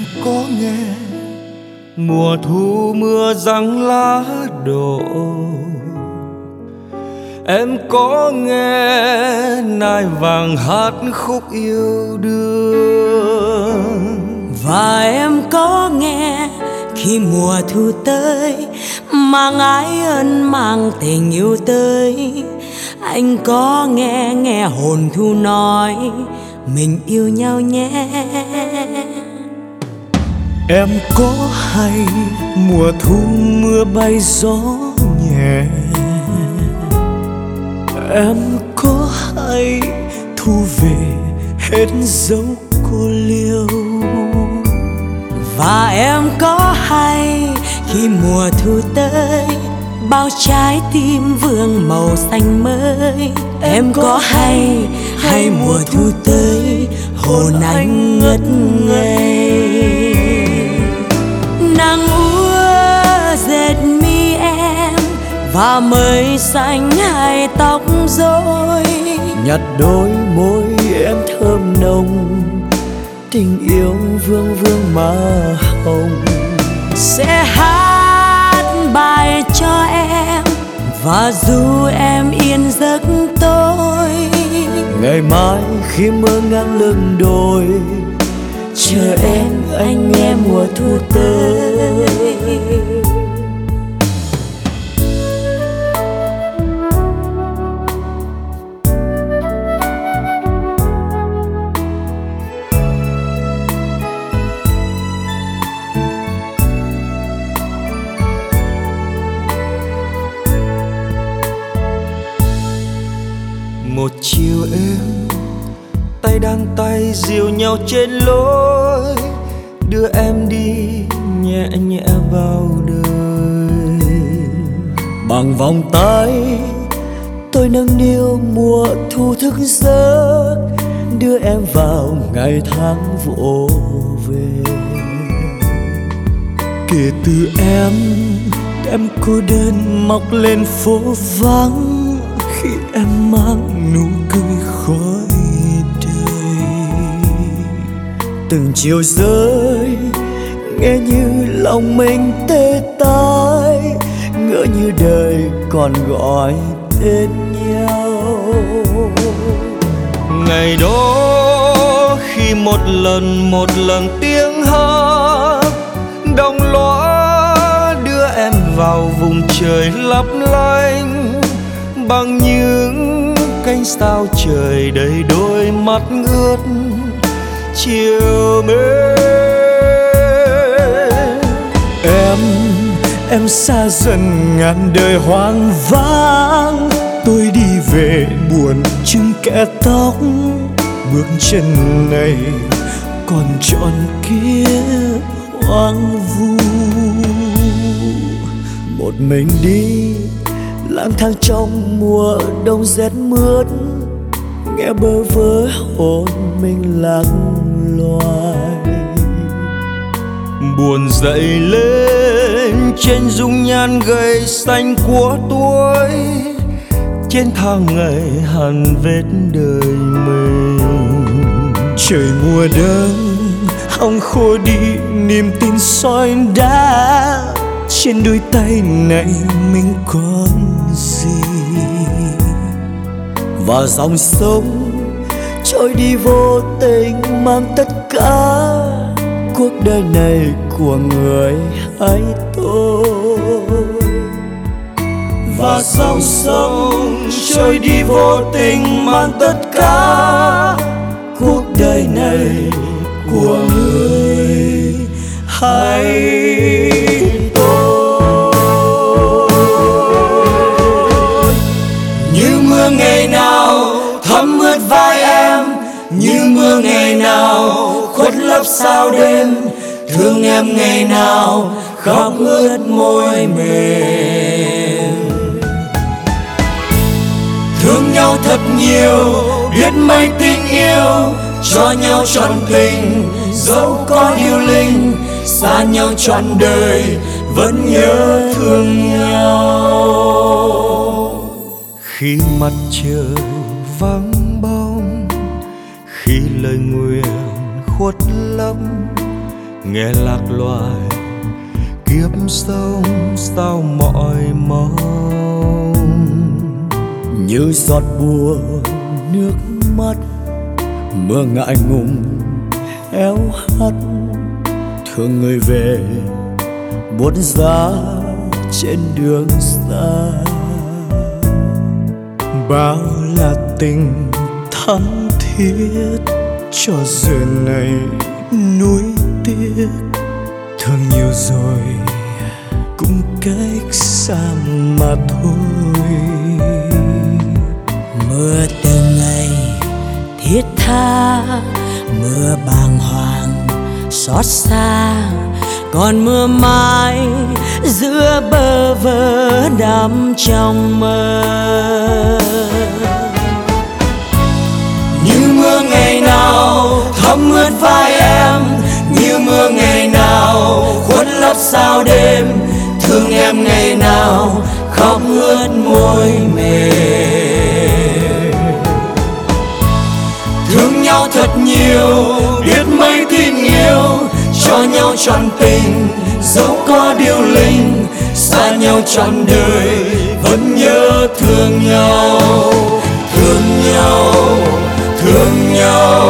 có nghe mùa thu mưa giăng lá đổ, em có nghe nai vàng hát khúc yêu đương. Và em có nghe khi mùa thu tới, mang ái ân mang tình yêu tới. Anh có nghe hồn thu nói mình yêu nhau nhé. Em có hay mùa thu mưa bay gió nhẹ, em có hay thu về hết dấu cô liêu. Và em có hay khi mùa thu tới, bao trái tim vương màu xanh mới. Em có hay mùa thu tới, hồn anh ngất ngây. Nắng úa dệt mi em và mây xanh hai tóc rối, nhặt đôi môi em thơm nồng, tình yêu vương vương má hồng. Sẽ hát bài cho em và dù em yên giấc tối. Ngày mai khi mưa ngang lưng đồi, chờ em anh nghe mùa thu tới. Một chiều êm, tay đan tay dìu nhau trên lối, đưa em đi nhẹ nhẹ vào đời. Bằng vòng tay tôi nâng niu mùa thu thức giấc, đưa em vào ngày tháng vỗ về. Kể từ em cô đơn mọc lên phố vắng, khi em mang nụ cười khói đời. Từng chiều rơi nghe như lòng mình tê tái, ngỡ như đời còn gọi tên nhau. Ngày đó khi một lần tiếng hát đồng loa đưa em vào vùng trời lấp lánh, bằng những cánh sao trời đầy đôi mắt ướt chiều mến. Em xa dần ngàn đời hoang vắng, tôi đi về buồn chưng kẽ tóc. Bước chân này còn trọn kiếp hoang vu, một mình đi lang thang trong mùa đông rét mướt, nghe bơ vơ hồn mình lạc loài. Buồn dậy lên trên dung nhan gầy xanh của tuổi, trên thang ngày hằn vết đời mình. Trời mùa đông hong khô đi niềm tin soi đá, trên đôi tay này mình còn gì. Và dòng sông trôi đi vô tình mang tất cả cuộc đời này của người hay tôi. Và dòng sông trôi đi vô tình mang tất cả cuộc đời này của người hay tôi. Như mưa ngày nào thấm ướt vai em, như mưa ngày nào khuất lấp sao đêm, thương em ngày nào khóc ướt môi mềm. Thương nhau thật nhiều, biết mấy tình yêu, cho nhau trọn tình, dẫu có yêu linh, xa nhau trọn đời vẫn nhớ thương nhau. Khi mặt trời vắng bóng, khi lời nguyện khuất lấp, nghe lạc loài kiếp sống sao mỏi mong. Như giọt buồn nước mắt, mưa ngại ngùng héo hắt, thương người về buốt giá trên đường xa. Bao là tình thắm thiết, cho giờ này nuối tiếc, thương nhiều rồi cũng cách xa mà thôi. Mưa từng ngày thiết tha, mưa bàng hoàng xót xa, còn mưa mãi giữa bơ vơ đắm trong mơ. Như mưa ngày nào thấm ướt vai em, như mưa ngày nào khuất lấp sao đêm, thương em ngày nào khóc ướt môi mềm. Thương nhau thật nhiều, biết mấy tin yêu, cho nhau trọn tình, dẫu có điều linh, xa nhau trọn đời vẫn nhớ thương nhau, thương nhau, thương nhau.